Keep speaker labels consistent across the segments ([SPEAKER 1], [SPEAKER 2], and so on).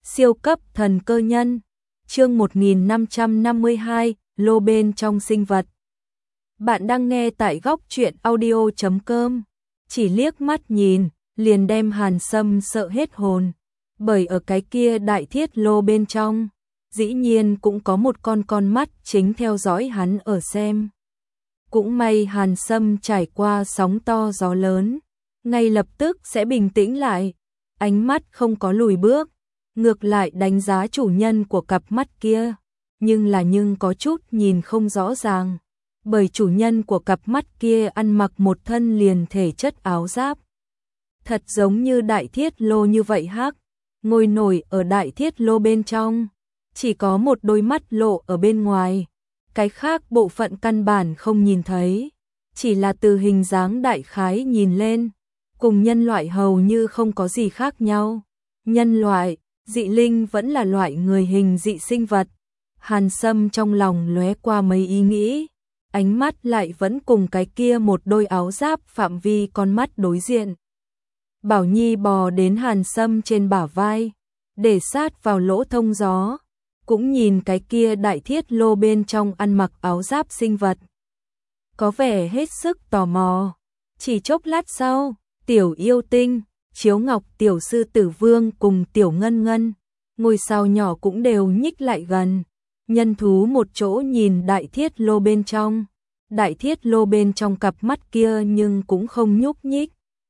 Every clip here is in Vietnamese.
[SPEAKER 1] Siêu cấp thần cơ nhân. Chương 1552, lô bên trong sinh vật. Bạn đang nghe tại góc truyện audio.com. Chỉ liếc mắt nhìn, liền đem Hàn Sâm sợ hết hồn. Bởi ở cái kia đại thiết lô bên trong, dĩ nhiên cũng có một con mắt chính theo dõi hắn ở xem. Cũng may Hàn Sâm trải qua sóng to gió lớn, ngay lập tức sẽ bình tĩnh lại, ánh mắt không có lùi bước, ngược lại đánh giá chủ nhân của cặp mắt kia, nhưng có chút nhìn không rõ ràng, bởi chủ nhân của cặp mắt kia ăn mặc một thân liền thể chất áo giáp. Thật giống như đại thiết lô như vậy hắc, ngồi nổi ở đại thiết lô bên trong, chỉ có một đôi mắt lộ ở bên ngoài, cái khác bộ phận căn bản không nhìn thấy, chỉ là từ hình dáng đại khái nhìn lên, cùng nhân loại hầu như không có gì khác nhau. Nhân loại, dị linh vẫn là loại người hình dị sinh vật. Hàn Sâm trong lòng lóe qua mấy ý nghĩ, ánh mắt lại vẫn cùng cái kia một đôi áo giáp phạm vi con mắt đối diện. Bảo Nhi bò đến Hàn Sâm trên bả vai, để sát vào lỗ thông gió, cũng nhìn cái kia đại thiết lô bên trong ăn mặc áo giáp sinh vật. Có vẻ hết sức tò mò. Chỉ chốc lát sau, Tiểu Yêu Tinh, Chiếu Ngọc tiểu sư tử vương cùng Tiểu Ngân Ngân, ngôi sao nhỏ cũng đều nhích lại gần. Nhân thú một chỗ nhìn đại thiết lô bên trong. Đại thiết lô bên trong cặp mắt kia nhưng cũng không nhúc nhích.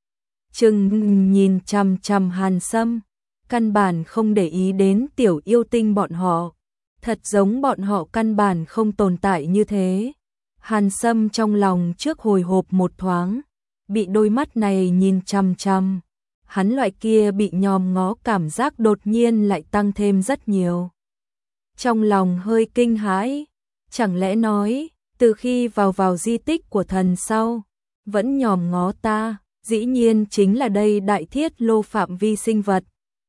[SPEAKER 1] Chừng nhìn chằm chằm Hàn Sâm, căn bản không để ý đến Tiểu Yêu Tinh bọn họ. Thật giống bọn họ căn bản không tồn tại như thế. Hàn Sâm trong lòng trước hồi hộp một thoáng, bị đôi mắt này nhìn chằm chằm, hắn loại kia bị nhòm ngó cảm giác đột nhiên lại tăng thêm rất nhiều. Trong lòng hơi kinh hãi, chẳng lẽ nói, từ khi vào di tích của thần sau, vẫn nhòm ngó ta, dĩ nhiên chính là đây đại thiết lô phạm vi sinh vật.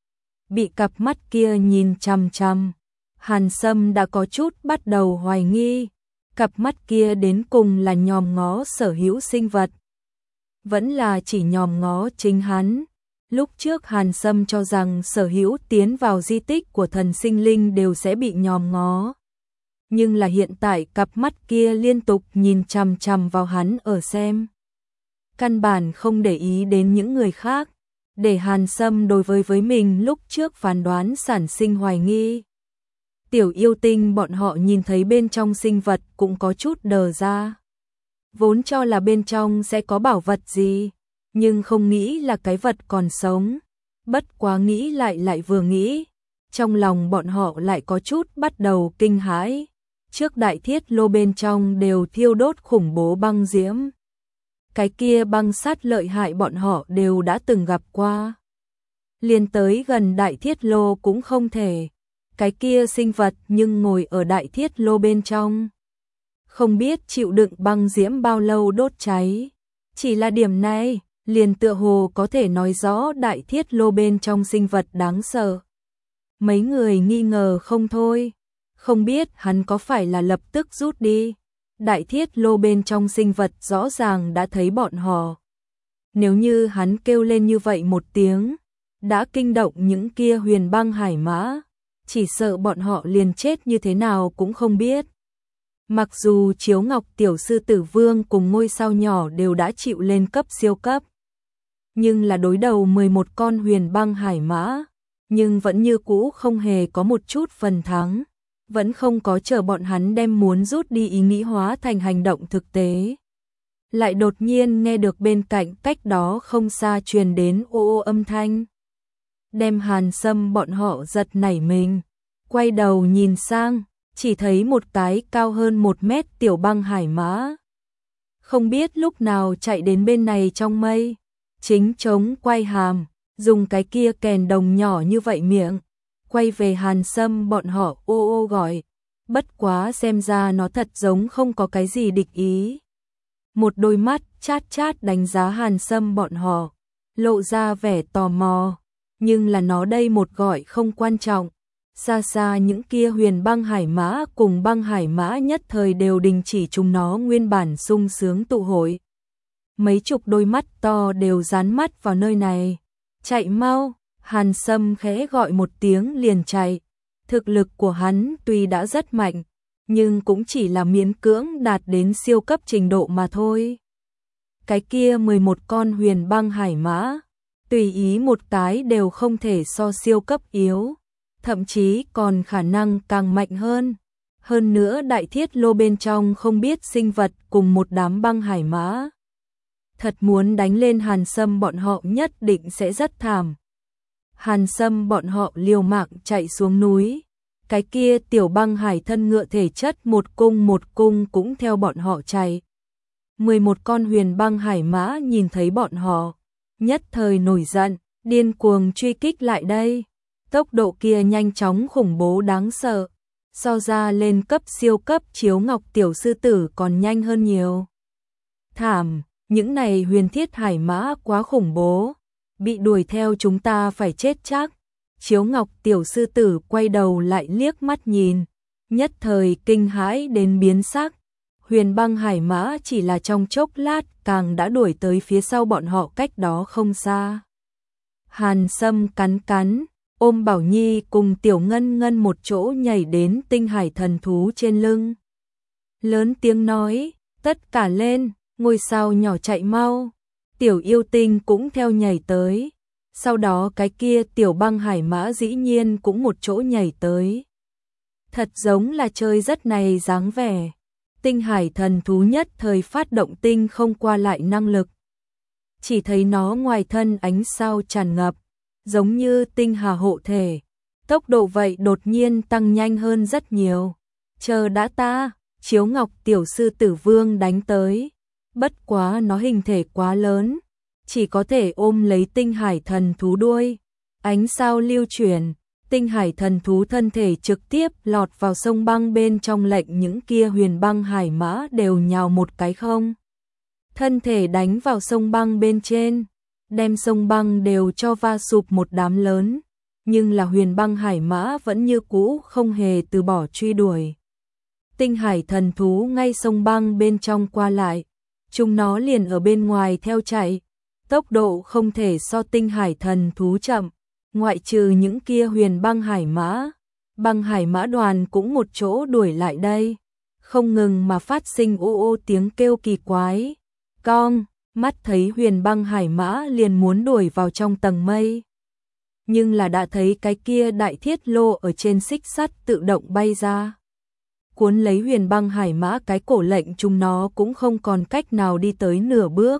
[SPEAKER 1] Bị cặp mắt kia nhìn chằm chằm, Hàn Sâm đã có chút bắt đầu hoài nghi, cặp mắt kia đến cùng là nhòm ngó sở hữu sinh vật, vẫn là chỉ nhòm ngó chính hắn. Lúc trước Hàn Sâm cho rằng sở hữu tiến vào di tích của thần sinh linh đều sẽ bị nhòm ngó. Nhưng là hiện tại cặp mắt kia liên tục nhìn chằm chằm vào hắn ở xem. Căn bản không để ý đến những người khác, để Hàn Sâm đối với mình lúc trước phán đoán sản sinh hoài nghi. Tiểu Yêu Tinh bọn họ nhìn thấy bên trong sinh vật cũng có chút đờ ra. Vốn cho là bên trong sẽ có bảo vật gì, nhưng không nghĩ là cái vật còn sống. Bất quá nghĩ lại vừa nghĩ, trong lòng bọn họ lại có chút bắt đầu kinh hãi. Trước đại thiết lô bên trong đều thiêu đốt khủng bố băng diễm. Cái kia băng sát lợi hại bọn họ đều đã từng gặp qua. Liền tới gần đại thiết lô cũng không thể. Cái kia sinh vật nhưng ngồi ở đại thiết lô bên trong, không biết chịu đựng băng diễm bao lâu đốt cháy. Chỉ là điểm này, liền tựa hồ có thể nói rõ đại thiết lô bên trong sinh vật đáng sợ. Mấy người nghi ngờ không thôi, không biết hắn có phải là lập tức rút đi. Đại thiết lô bên trong sinh vật rõ ràng đã thấy bọn họ. Nếu như hắn kêu lên như vậy một tiếng, đã kinh động những kia huyền băng hải mã, chỉ sợ bọn họ liền chết như thế nào cũng không biết. Mặc dù Chiếu Ngọc tiểu sư tử vương cùng ngôi sao nhỏ đều đã chịu lên cấp siêu cấp, nhưng là đối đầu 11 con huyền băng hải mã, nhưng vẫn như cũ không hề có một chút phần thắng, vẫn không có chờ bọn hắn đem muốn rút đi ý nghĩ hóa thành hành động thực tế. Lại đột nhiên nghe được bên cạnh cách đó không xa truyền đến ô ô âm thanh, đem Hàn Sâm bọn họ giật nảy mình, quay đầu nhìn sang, chỉ thấy một cái cao hơn 1 mét tiểu băng hải mã. Không biết lúc nào chạy đến bên này trong mây, chính chống quay hàm, dùng cái kia kèn đồng nhỏ như vậy miệng, quay về Hàn Sâm bọn họ ô ô gọi. Bất quá xem ra nó thật giống không có cái gì địch ý. Một đôi mắt chát chát đánh giá Hàn Sâm bọn họ, lộ ra vẻ tò mò. Nhưng là nó đây một gọi không quan trọng. Xa xa những kia huyền băng hải mã cùng băng hải mã nhất thời đều đình chỉ chúng nó nguyên bản sung sướng tụ hội. Mấy chục đôi mắt to đều dán mắt vào nơi này. Chạy mau, Hàn Sâm khẽ gọi một tiếng liền chạy. Thực lực của hắn tuy đã rất mạnh, nhưng cũng chỉ là miễn cưỡng đạt đến siêu cấp trình độ mà thôi. Cái kia 11 con huyền băng hải mã, tùy ý một cái đều không thể so siêu cấp yếu, thậm chí còn khả năng càng mạnh hơn. Hơn nữa đại thiết lô bên trong không biết sinh vật cùng một đám băng hải mã. Thật muốn đánh lên Hàn Sâm bọn họ nhất định sẽ rất thảm. Hàn Sâm bọn họ liều mạng chạy xuống núi. Cái kia tiểu băng hải thân ngựa thể chất một cung cũng theo bọn họ chạy. 11 con huyền băng hải mã nhìn thấy bọn họ, nhất thời nổi giận, điên cuồng truy kích lại đây. Tốc độ kia nhanh chóng khủng bố đáng sợ, so ra lên cấp siêu cấp Chiếu Ngọc tiểu sư tử còn nhanh hơn nhiều. Thảm, những này huyền thiết hải mã quá khủng bố, bị đuổi theo chúng ta phải chết chắc. Chiếu Ngọc tiểu sư tử quay đầu lại liếc mắt nhìn, nhất thời kinh hãi đến biến sắc. Huyền băng hải mã chỉ là trong chốc lát càng đã đuổi tới phía sau bọn họ cách đó không xa. Hàn Sâm cắn cắn, ôm Bảo Nhi cùng Tiểu Ngân Ngân một chỗ nhảy đến tinh hải thần thú trên lưng. Lớn tiếng nói, tất cả lên, ngôi sao nhỏ chạy mau. Tiểu yêu tinh cũng theo nhảy tới. Sau đó cái kia tiểu băng hải mã dĩ nhiên cũng một chỗ nhảy tới. Thật giống là chơi rất này dáng vẻ. Tinh hải thần thú nhất thời phát động tinh không qua lại năng lực. Chỉ thấy nó ngoài thân ánh sao tràn ngập, giống như tinh hà hộ thể. Tốc độ vậy đột nhiên tăng nhanh hơn rất nhiều. Chờ đã ta, Chiếu Ngọc tiểu sư tử vương đánh tới. Bất quá nó hình thể quá lớn, chỉ có thể ôm lấy tinh hải thần thú đuôi. Ánh sao lưu chuyển, tinh hải thần thú thân thể trực tiếp lọt vào sông băng bên trong, lệnh những kia huyền băng hải mã đều nhào một cái không. Thân thể đánh vào sông băng bên trên, đem sông băng đều cho va sụp một đám lớn, nhưng là huyền băng hải mã vẫn như cũ không hề từ bỏ truy đuổi. Tinh hải thần thú ngay sông băng bên trong qua lại, chúng nó liền ở bên ngoài theo chạy, tốc độ không thể so tinh hải thần thú chậm, ngoại trừ những kia huyền băng hải mã đoàn cũng một chỗ đuổi lại đây, không ngừng mà phát sinh ô ô tiếng kêu kỳ quái. Cong, mắt thấy huyền băng hải mã liền muốn đuổi vào trong tầng mây. Nhưng là đã thấy cái kia đại thiết lô ở trên xích sắt tự động bay ra. Cuốn lấy huyền băng hải mã cái cổ, lệnh chúng nó cũng không còn cách nào đi tới nửa bước.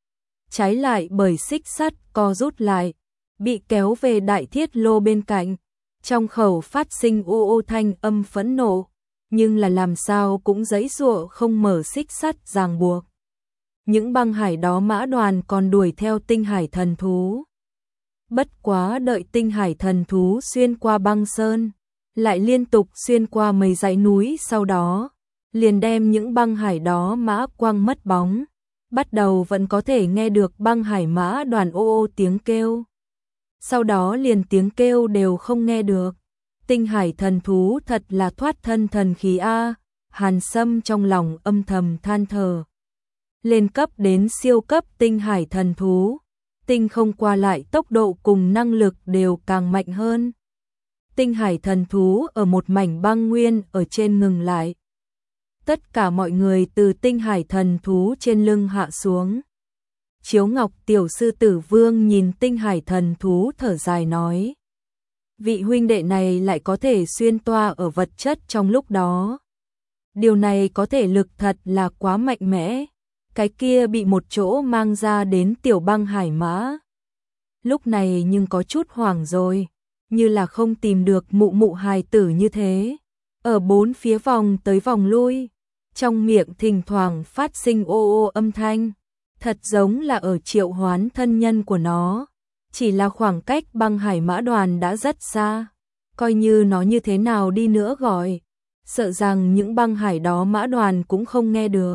[SPEAKER 1] Trái lại bởi xích sắt co rút lại, bị kéo về đại thiết lô bên cạnh, trong khẩu phát sinh ô ô thanh âm phẫn nộ, nhưng là làm sao cũng giãy giụa không mở xích sắt ràng buộc. Những băng hải đó mã đoàn còn đuổi theo tinh hải thần thú. Bất quá đợi tinh hải thần thú xuyên qua băng sơn, lại liên tục xuyên qua mấy dãy núi, sau đó liền đem những băng hải đó mã quăng mất bóng. Bắt đầu vẫn có thể nghe được băng hải mã đoàn ô ô tiếng kêu, sau đó liền tiếng kêu đều không nghe được. Tinh hải thần thú thật là thoát thân thần khí a. Hàn Sâm trong lòng âm thầm than thở. Lên cấp đến siêu cấp tinh hải thần thú, tinh không qua lại tốc độ cùng năng lực đều càng mạnh hơn. Tinh hải thần thú ở một mảnh băng nguyên ở trên ngừng lại. Tất cả mọi người từ tinh hải thần thú trên lưng hạ xuống. Chiếu Ngọc tiểu sư tử vương nhìn tinh hải thần thú thở dài nói. Vị huynh đệ này lại có thể xuyên toa ở vật chất trong lúc đó. Điều này có thể lực thật là quá mạnh mẽ. Cái kia bị một chỗ mang ra đến tiểu băng hải mã. Lúc này nhưng có chút hoảng rồi, như là không tìm được mụ mụ hài tử như thế. Ở bốn phía vòng tới vòng lui, trong miệng thỉnh thoảng phát sinh ô ô âm thanh, thật giống là ở triệu hoán thân nhân của nó. Chỉ là khoảng cách băng hải mã đoàn đã rất xa, coi như nó như thế nào đi nữa gọi, sợ rằng những băng hải đó mã đoàn cũng không nghe được.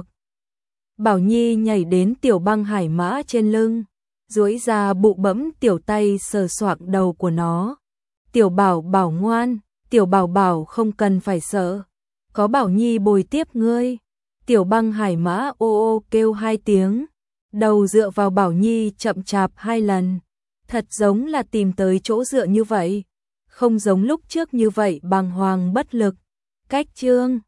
[SPEAKER 1] Bảo Nhi nhảy đến tiểu băng hải mã trên lưng, duỗi ra bụ bẫm tiểu tay sờ soạng đầu của nó. Tiểu Bảo Bảo ngoan, tiểu Bảo Bảo không cần phải sợ, có Bảo Nhi bồi tiếp ngươi. Tiểu băng hải mã ô ô kêu hai tiếng, đầu dựa vào Bảo Nhi chậm chạp hai lần. Thật giống là tìm tới chỗ dựa như vậy, không giống lúc trước như vậy bàng hoàng bất lực. Cách chương